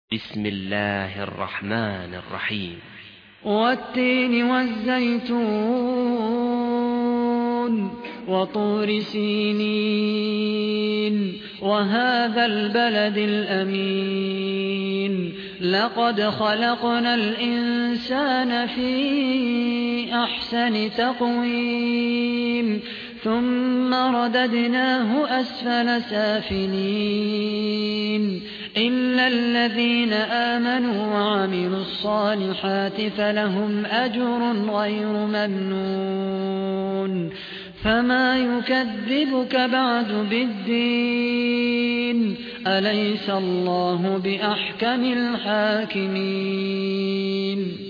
بسم الله الرحمن الرحيم. والتين والزيتون وطور سينين وهذا البلد الأمين لقد خلقنا الإنسان في أحسن تقويم ثم رددناه أسفل سافلين إلا الذين آمنوا وعملوا الصالحات فلهم أجر غير ممنون فما يكذبك بعد بالدين أليس الله بأحكم الحاكمين.